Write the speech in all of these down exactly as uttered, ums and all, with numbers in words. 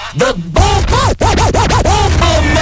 The Bomberman.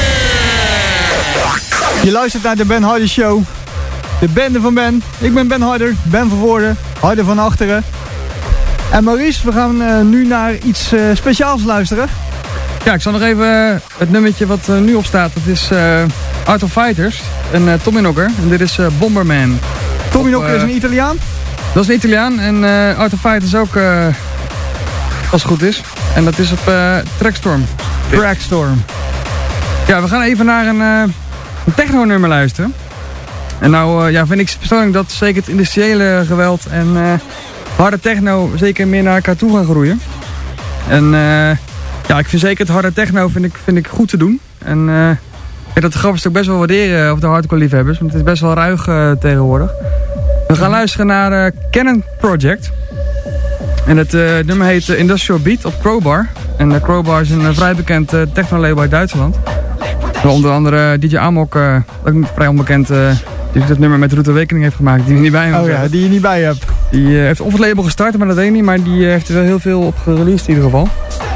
Je luistert naar de Ben Harder Show. De bende van Ben. Ik ben Ben Harder. Ben van voren. Harder van achteren. En Maurice, we gaan uh, nu naar iets uh, speciaals luisteren. Ja, ik zal nog even het nummertje wat uh, nu op staat. Dat is uh, Art of Fighters en uh, Tommyknocker. En dit is uh, Bomberman. Tommyknocker uh, is een Italiaan? Dat is een Italiaan. En uh, Art of Fighters ook, uh, als het goed is. En dat is op uh, Trackstorm. Trackstorm. Ja, we gaan even naar een, uh, een techno-nummer luisteren. En nou uh, ja, vind ik persoonlijk dat zeker het industriële geweld en uh, harde techno zeker meer naar elkaar toe gaan groeien. En uh, ja, ik vind zeker het harde techno vind ik, vind ik goed te doen. En uh, ik denk dat de grappers ook best wel waarderen op de hardcore liefhebbers, want het is best wel ruig uh, tegenwoordig. We gaan luisteren naar uh, Cannon Project. En het uh, nummer heet uh, Industrial Beat op Crowbar. En uh, Crowbar is een uh, vrij bekend uh, techno-label uit Duitsland. Waar onder andere D J Amok, uh, ook niet vrij onbekend, uh, die het nummer met Route Awakening heeft gemaakt. Die er niet bij heeft. Oh ja, die je niet bij hebt. Die uh, heeft op het label gestart, maar dat weet ik niet. Maar die uh, heeft er wel heel veel op gereleased in ieder geval.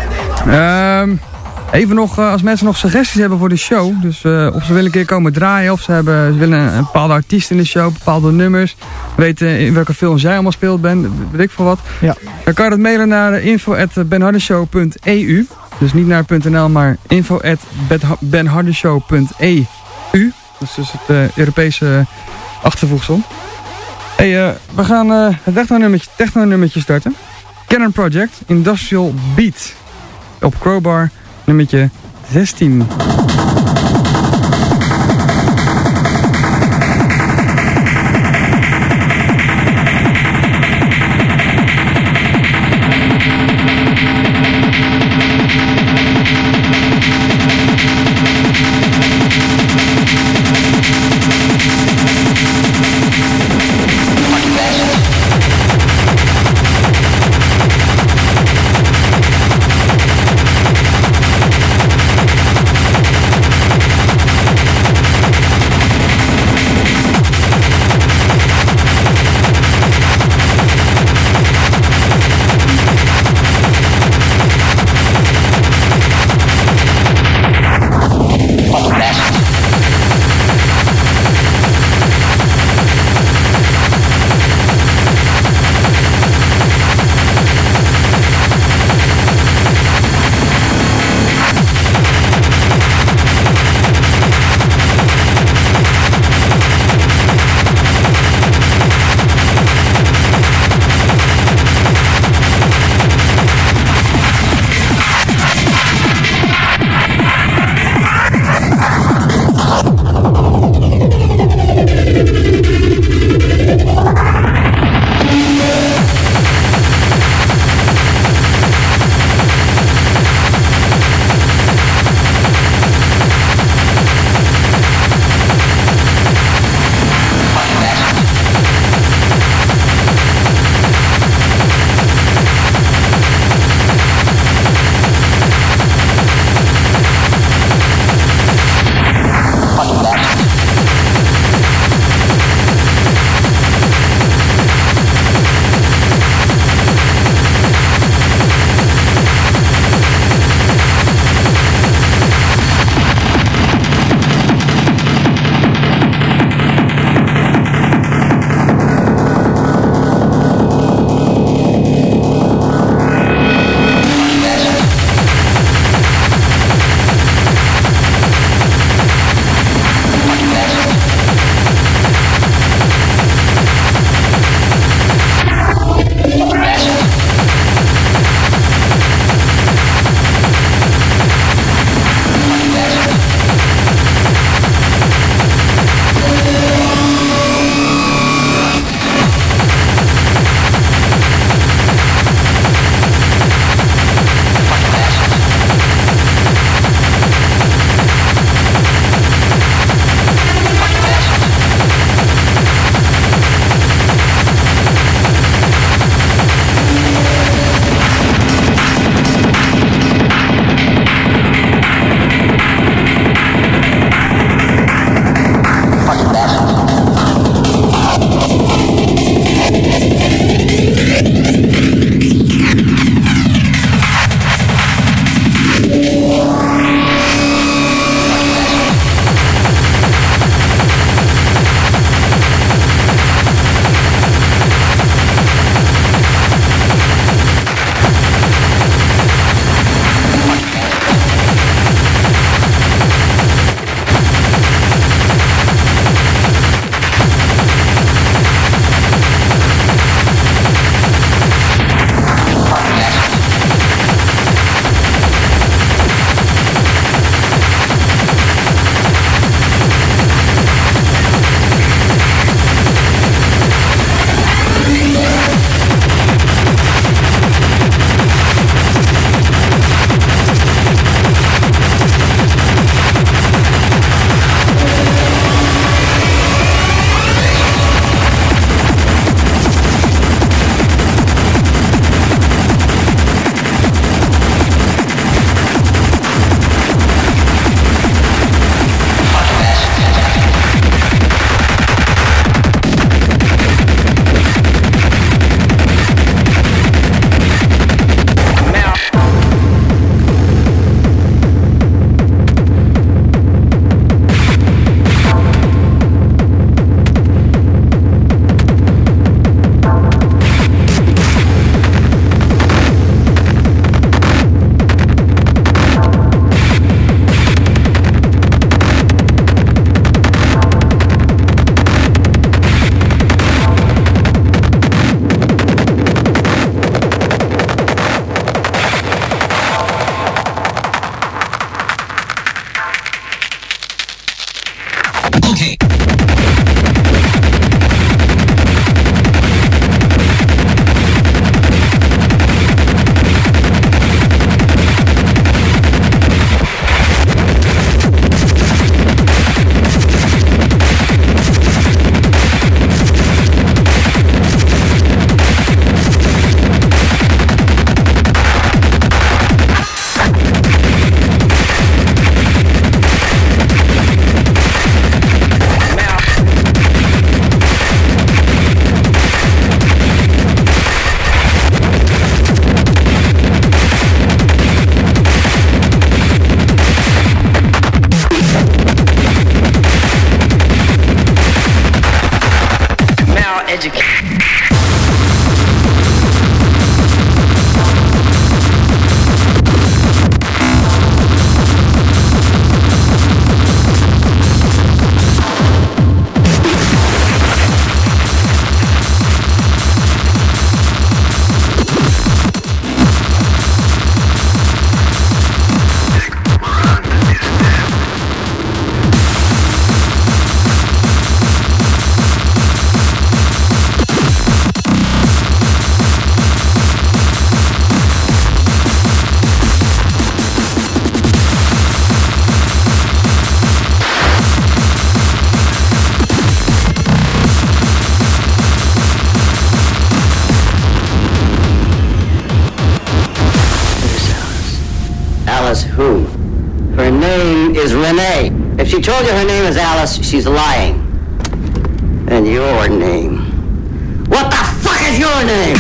Um, even nog, uh, als mensen nog suggesties hebben voor de show. Dus uh, of ze willen een keer komen draaien. Of ze, hebben, ze willen een, een bepaalde artiest in de show. Bepaalde nummers. Weten in welke films jij allemaal speelt bent. Weet ik veel wat. Ja. Dan kan je dat mailen naar info at benhardershow punt e u. Dus niet naar .nl, maar info at benhardershow punt e u. Dat is dus het uh, Europese achtervoegsel. Hey, uh, we gaan uh, het techno-nummertje, techno-nummertje starten. Cannon Project, Industrial Beat. Op Crowbar, nummertje zestien. We'll be right back. Alice who? Her name is Renee. If she told you her name is Alice, she's lying. And your name? What the fuck is your name?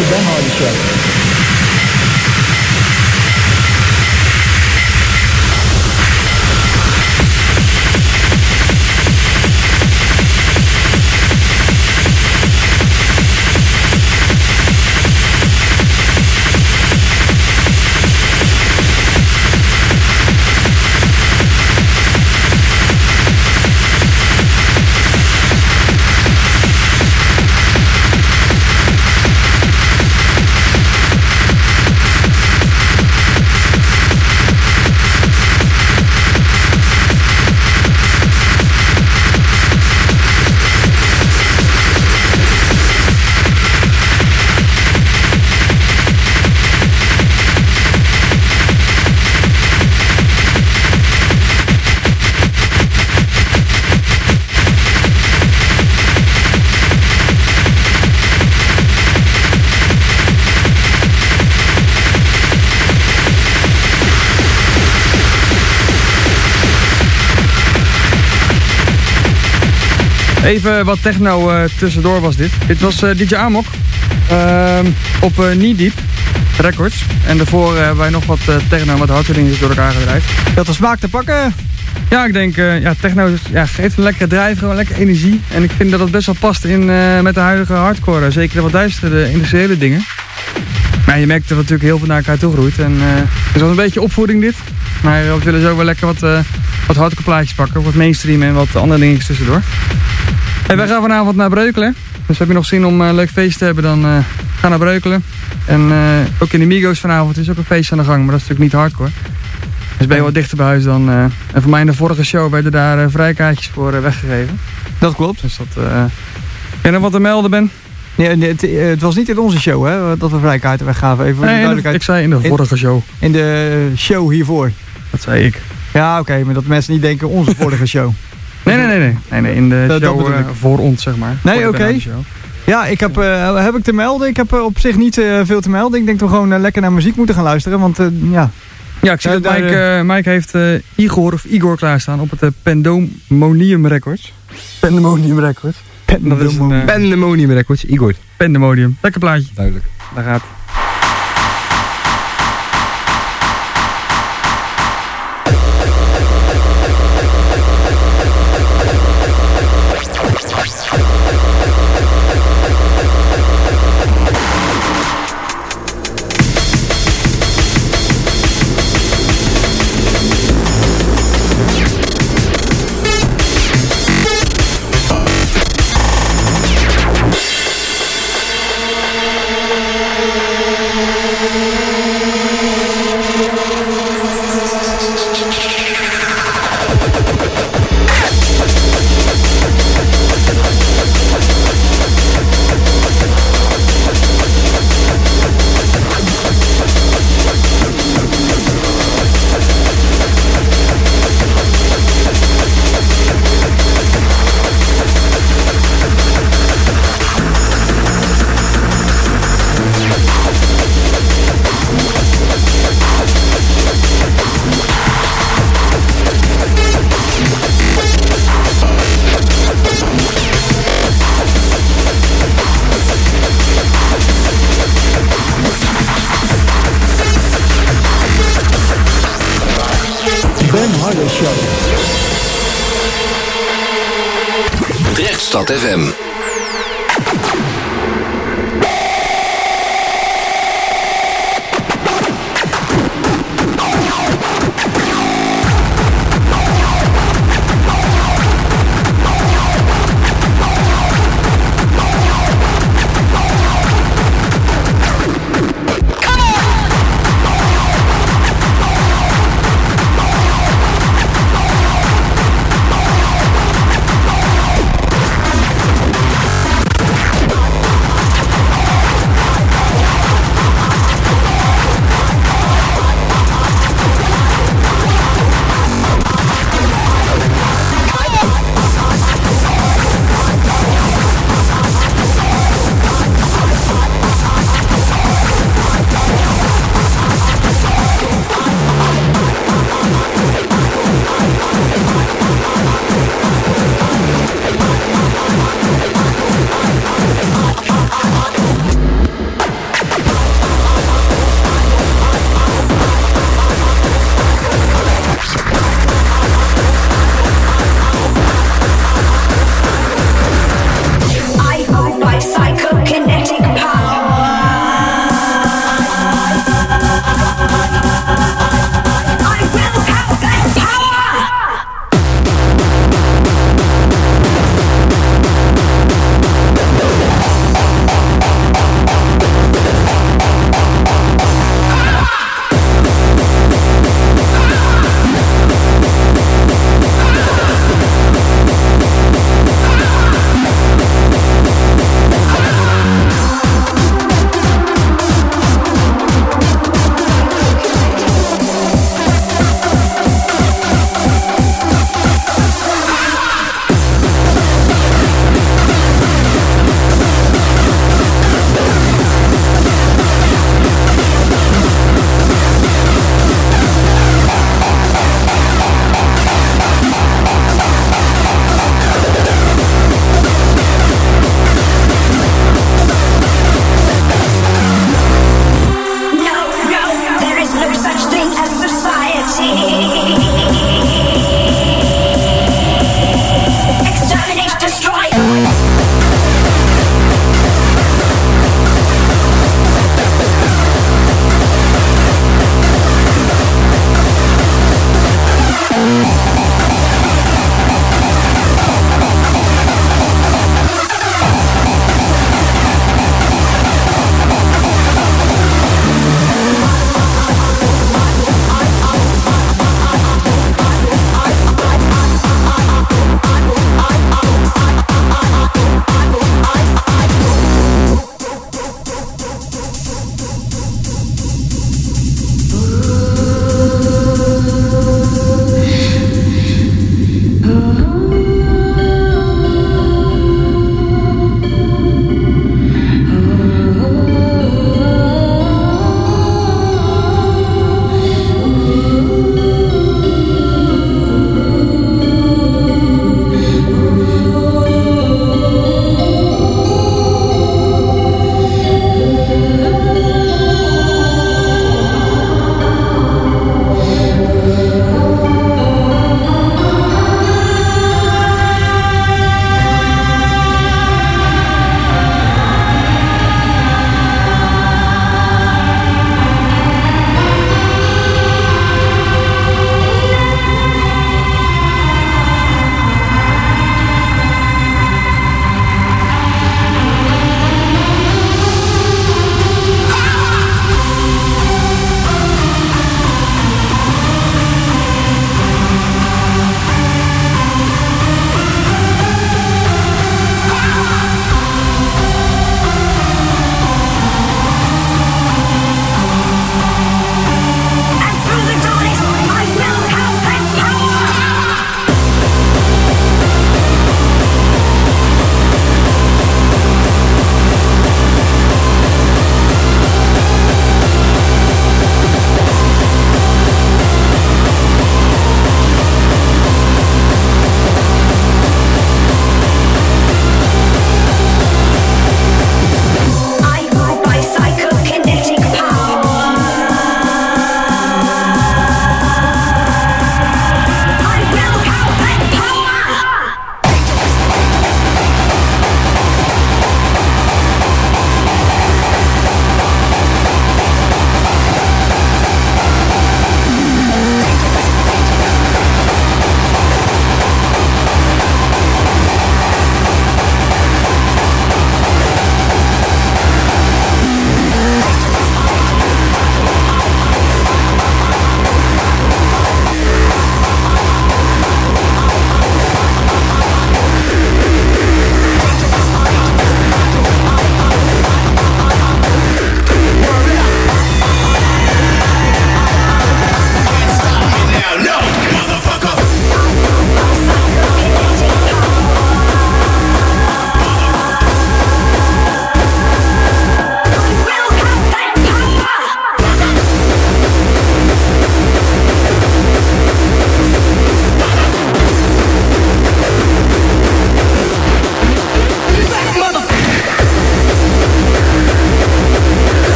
de Ben Hardy Show. Even wat techno uh, tussendoor was dit. Dit was uh, D J Amok uh, op uh, Knee Deep Records. En daarvoor uh, hebben wij nog wat uh, techno en wat hardcore dingetjes door elkaar gedraaid. Je had de smaak te pakken. Ja, ik denk, uh, ja, techno ja, geeft een lekkere drijf, gewoon lekker energie. En ik vind dat het best wel past in, uh, met de huidige hardcore. Zeker de wat duistere industriële dingen. Maar je merkt dat er natuurlijk heel veel naar elkaar toe groeit. En, uh, het was een beetje opvoeding dit. Maar we willen zo wel lekker wat, uh, wat hardcore plaatjes pakken. Wat mainstream en wat andere dingetjes tussendoor. Hey, wij gaan vanavond naar Breukelen. Dus heb je nog zin om een uh, leuk feest te hebben, dan uh, ga naar Breukelen. En uh, ook in de Migos vanavond is ook een feest aan de gang, maar dat is natuurlijk niet hardcore. Dus ben je wat dichter bij huis dan... Uh, en voor mij in de vorige show werden daar uh, vrijkaartjes voor uh, weggegeven. Dat klopt. Dus dat... Uh, en dan wat te melden ben? Nee, nee, het, het was niet in onze show, hè, dat we vrijkaarten weggaven. Even voor nee, de duidelijkheid. Ik zei in de vorige show. In de show hiervoor. Dat zei ik. Ja, oké, okay, maar dat mensen niet denken onze vorige show. Nee, nee, nee, nee, nee, nee in de dat, show dat uh, voor ons, zeg maar. Nee, oké. Okay. Ja, ik heb, uh, heb ik te melden. Ik heb uh, op zich niet uh, veel te melden. Ik denk dat we gewoon uh, lekker naar muziek moeten gaan luisteren, want uh, ja... Ja, ik zie dat Mike, uh, Mike heeft uh, Igor of Igor klaarstaan op het uh, Pandemonium Records. Pandemonium Records. Pandemonium, uh, Pandemonium Records, Igor. Pandemonium. Lekker plaatje. Duidelijk. Daar gaat. Drechtstad F M.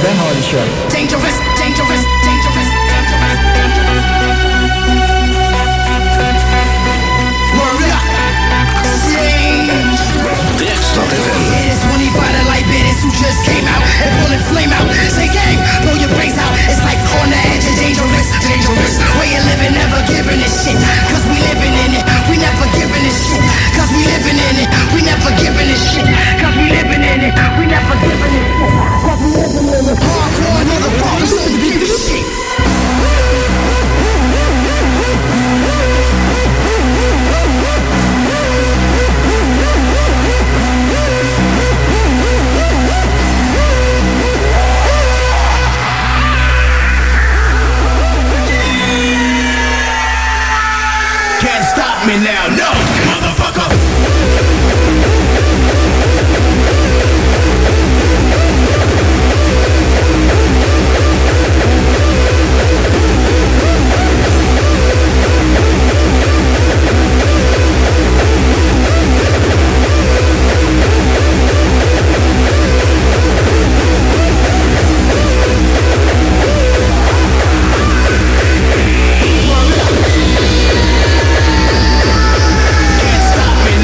Ben Hardy Show. Dangerous, dangerous, dangerous, dangerous. Word up. Drechtstad F M. It is when he find a light bit, who just came out and pull it flame out. Say gang, blow your brains out. It's like on the edge of dangerous, dangerous. Way you living, never giving this shit. Cause we living in it, we never giving this shit. Cause we living in it, we never giving this shit. Cause we living in it, we never giving this shit. Cause we living in it. Hardcore motherfuckers, don't give a shit. Can't stop me now, no, motherfucker. Can't stop me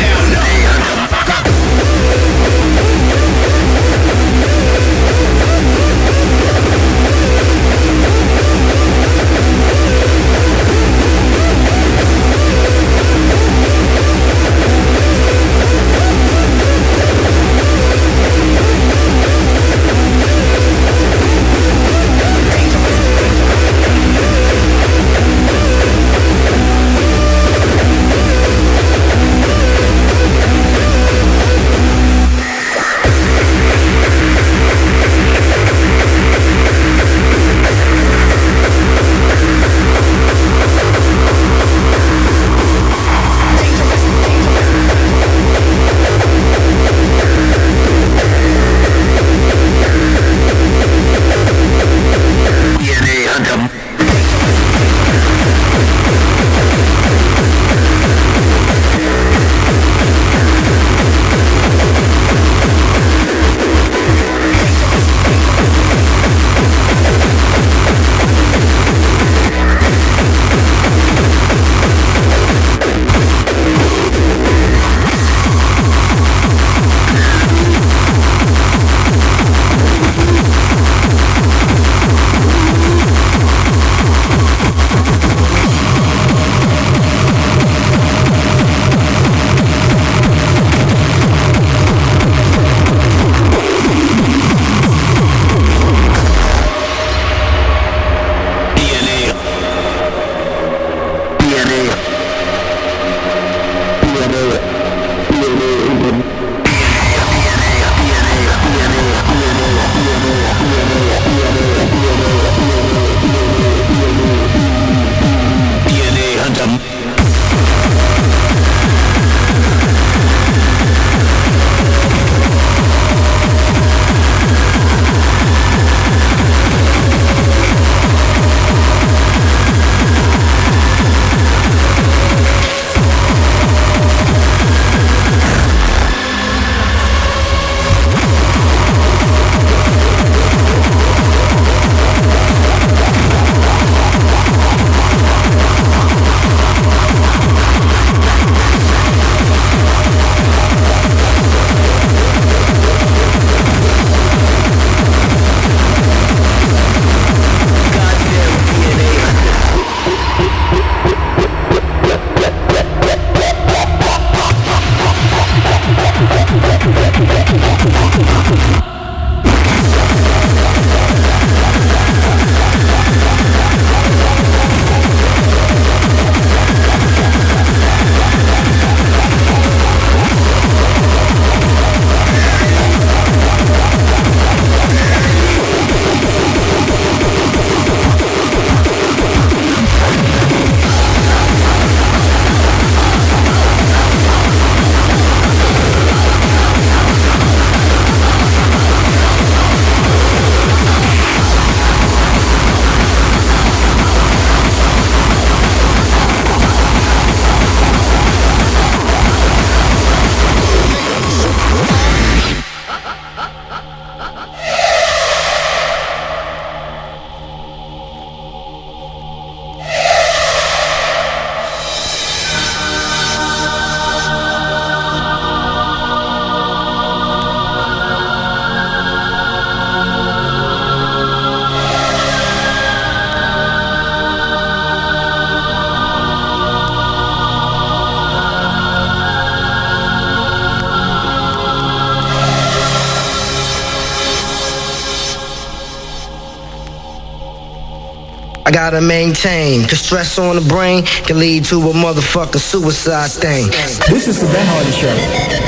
gotta maintain. Cause stress on the brain can lead to a motherfucking suicide thing. This is the Ben Hardy Show.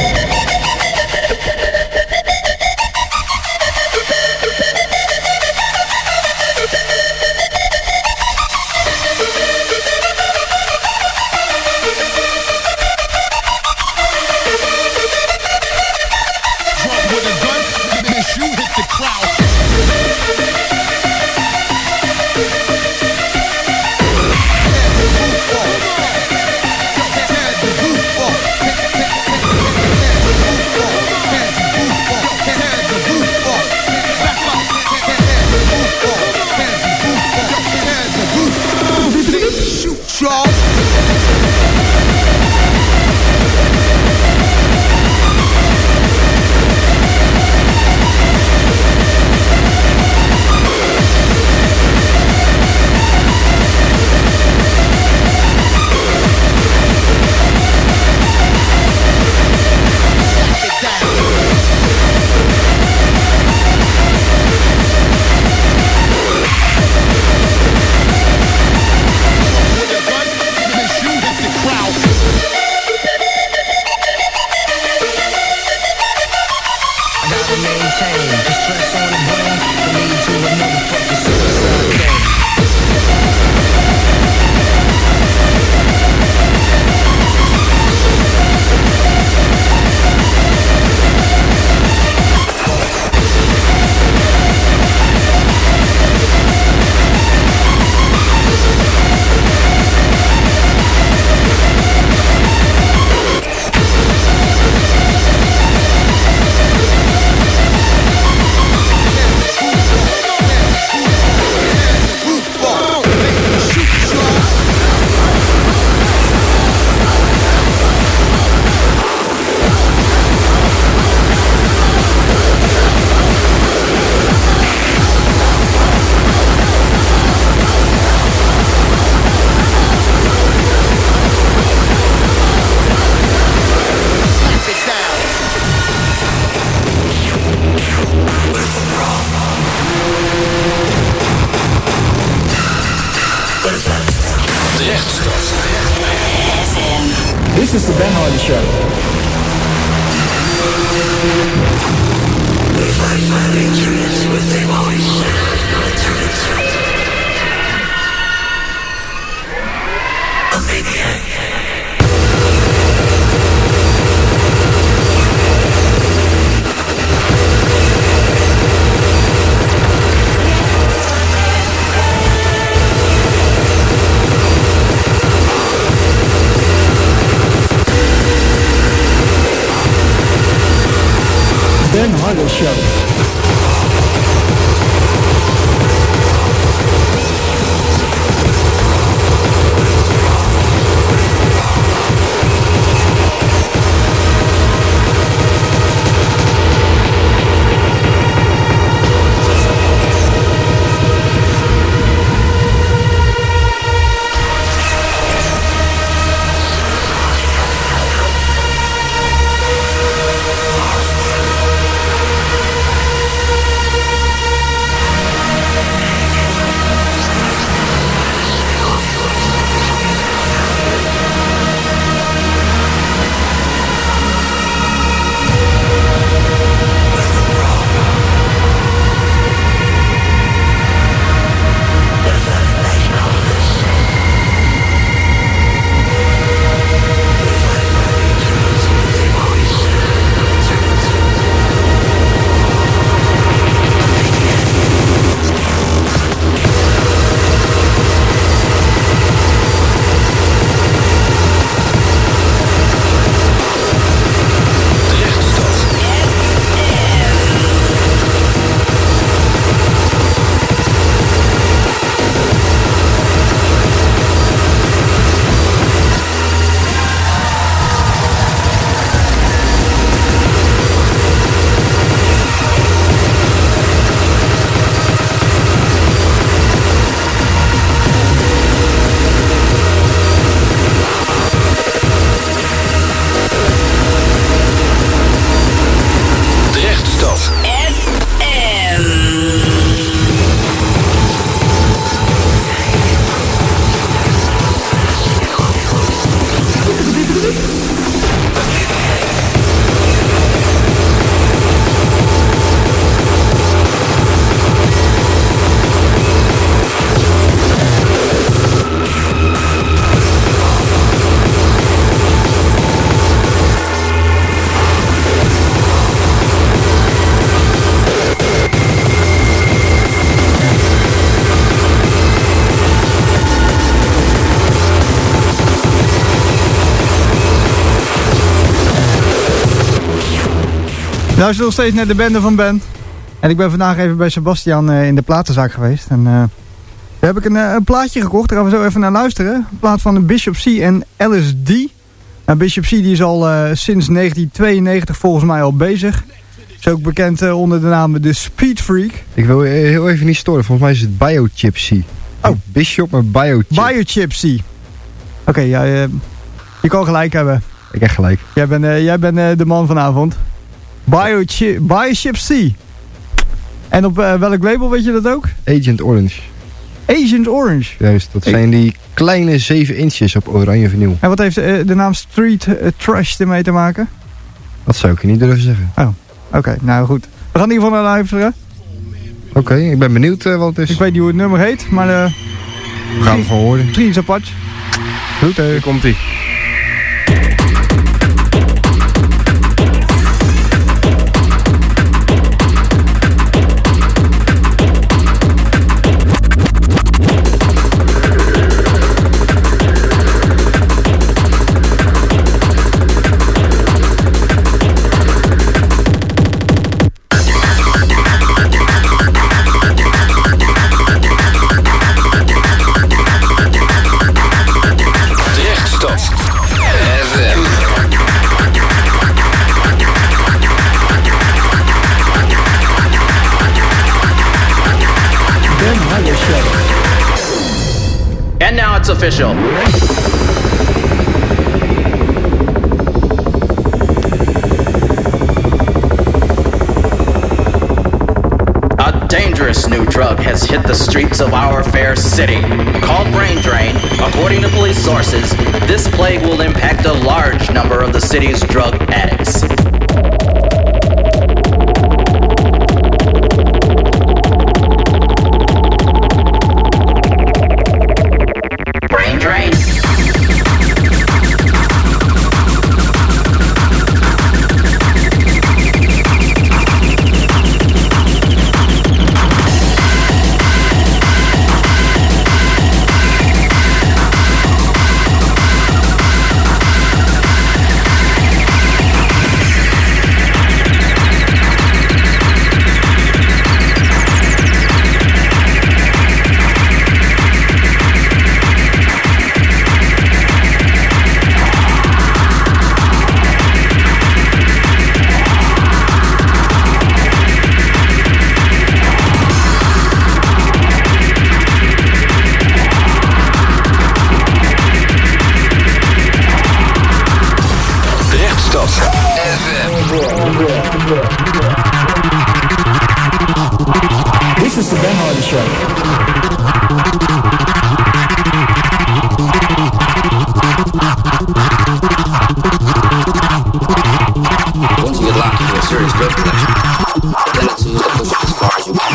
This is the Ben Hardy Show. We fight my victories with them always a maniac. Ben Hardy Show. Luister nog steeds naar de bende van Ben. En ik ben vandaag even bij Sebastian uh, in de platenzaak geweest. En uh, daar heb ik een, uh, een plaatje gekocht. Daar gaan we zo even naar luisteren. Een plaat van Bishop C en L S D. Nou, Bishop C die is al uh, sinds negentien tweeënnegentig volgens mij al bezig. Is ook bekend uh, onder de naam de Speed Freak. Ik wil heel even niet storen. Volgens mij is het Biochip C. Oh. Bishop, maar Biochip. Biochip C. Oké, okay, ja, uh, je kan gelijk hebben. Ik heb gelijk. Jij bent uh, jij bent uh, de man vanavond. Biochip, Biochip C. En op uh, welk label weet je dat ook? Agent Orange. Agent Orange. Juist, dat zijn die kleine zeven inches op oranje vinyl. En wat heeft uh, de naam Street uh, Trash ermee te maken? Dat zou ik je niet durven zeggen. Oh, oké. Okay, nou goed. We gaan in ieder geval naar luisteren. Oké, okay, ik ben benieuwd uh, wat het is. Ik weet niet hoe het nummer heet, maar... Uh, we gaan het gewoon horen. Misschien iets apart. Goed, uh. Hier komt ie. And now it's official. A dangerous new drug has hit the streets of our fair city. Called brain drain, according to police sources, this plague will impact a large number of the city's drug addicts. This is the Ben Hardy Show. Once you get locked into a serious drug collection, the tendency is to push it as far as you can.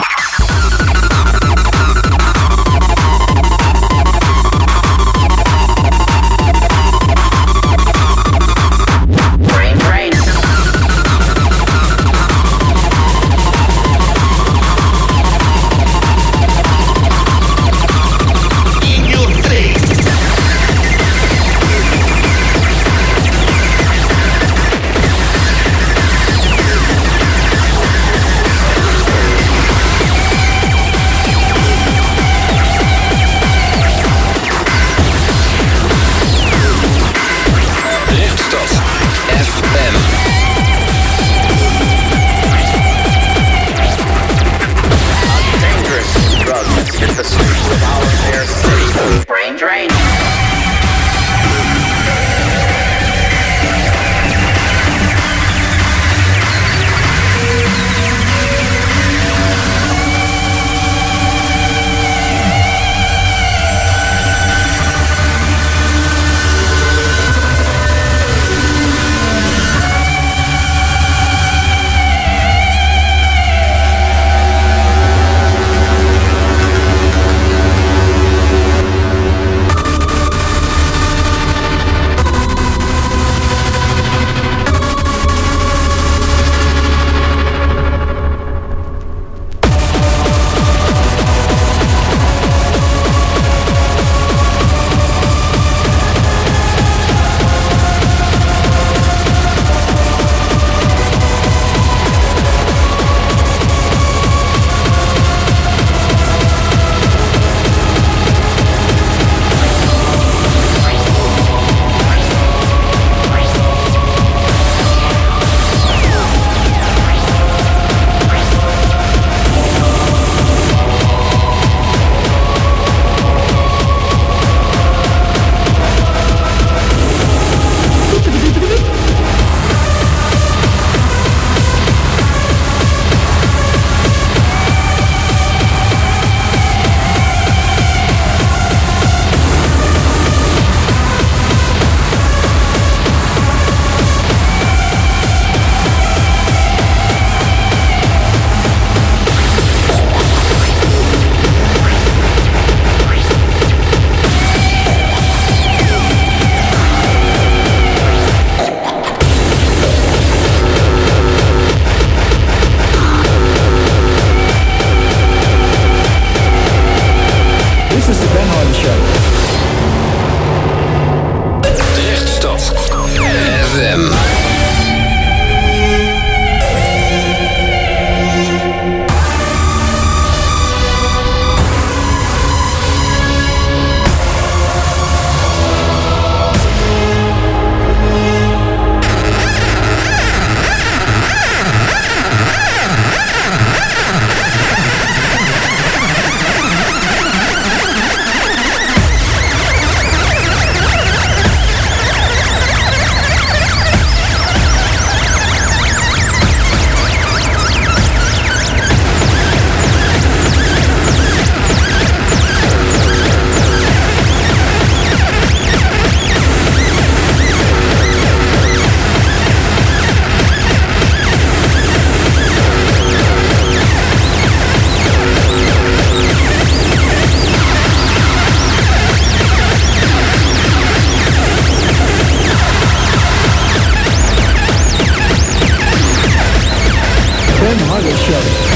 Hardy Show.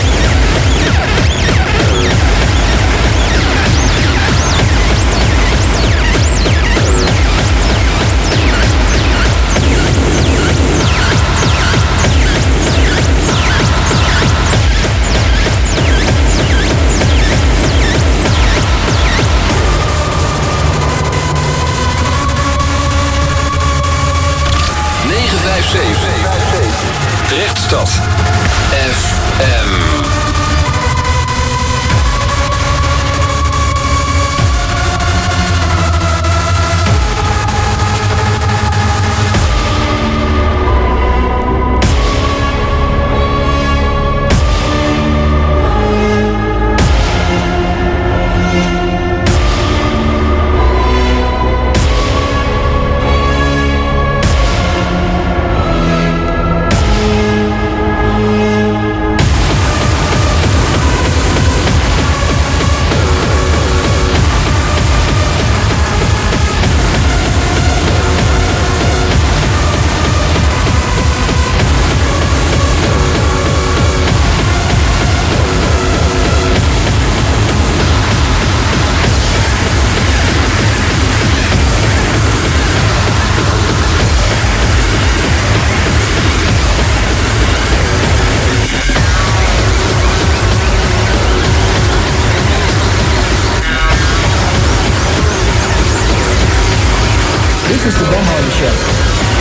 Drechtstad F M. This is the Ben Hardy Show.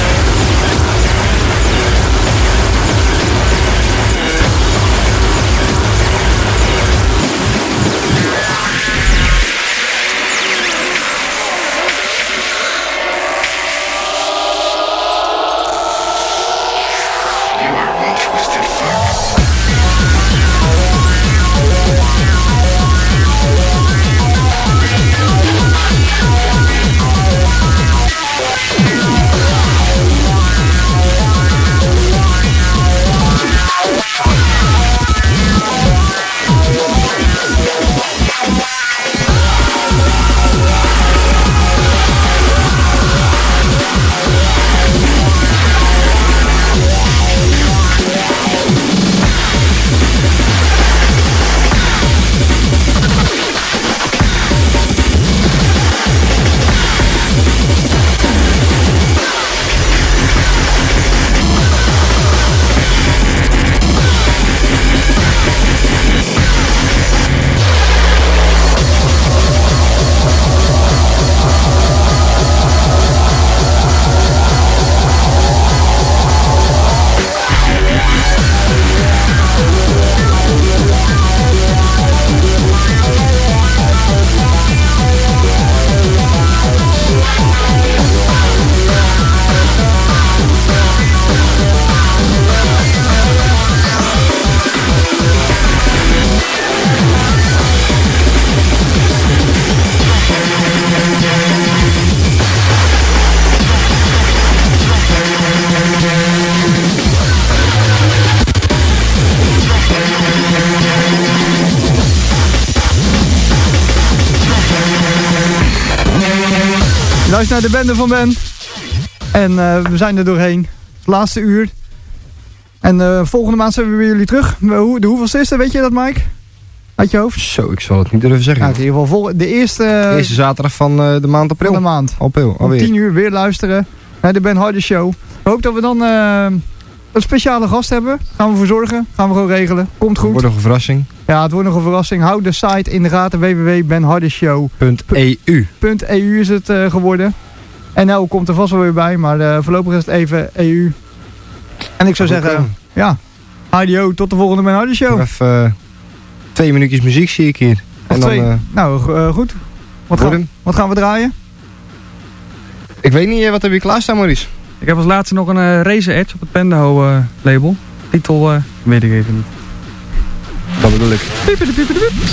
Luister naar de bende van Ben. En uh, we zijn er doorheen. Het laatste uur. En uh, volgende maand zijn we bij jullie terug. De hoeveelste is er, weet je dat, Mike? Uit je hoofd? Zo, ik zal het niet durven zeggen. Nou, in ieder geval vol de eerste... De eerste zaterdag van uh, de maand april. Van de maand. April, alweer. Om tien uur weer luisteren naar de Ben Hardy Show. Ik hoop dat we dan uh, een speciale gast hebben. Gaan we voor zorgen. Gaan we gewoon regelen. Komt goed. Het wordt nog een verrassing. Ja, het wordt nog een verrassing. Houd de site in de gaten. w w w punt ben hardy show punt e u .e u is het uh, geworden. N L komt er vast wel weer bij. Maar uh, voorlopig is het even E U. En ik zou Goed zeggen... komen. Ja. Haidio, tot de volgende Ben Hardy Show. Nog even uh, twee minuutjes muziek zie ik hier. Of en twee. Dan, uh, nou, uh, goed. Wat gaan, wat gaan we draaien? Ik weet niet, uh, wat heb je klaarstaan, Maurice? Ik heb als laatste nog een uh, Razer Edge op het Pendaho uh, label. Titel uh, weet ik even niet. Dat bedoel ik. Pieper de pieper de piep.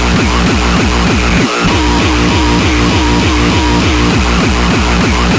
We'll be right back.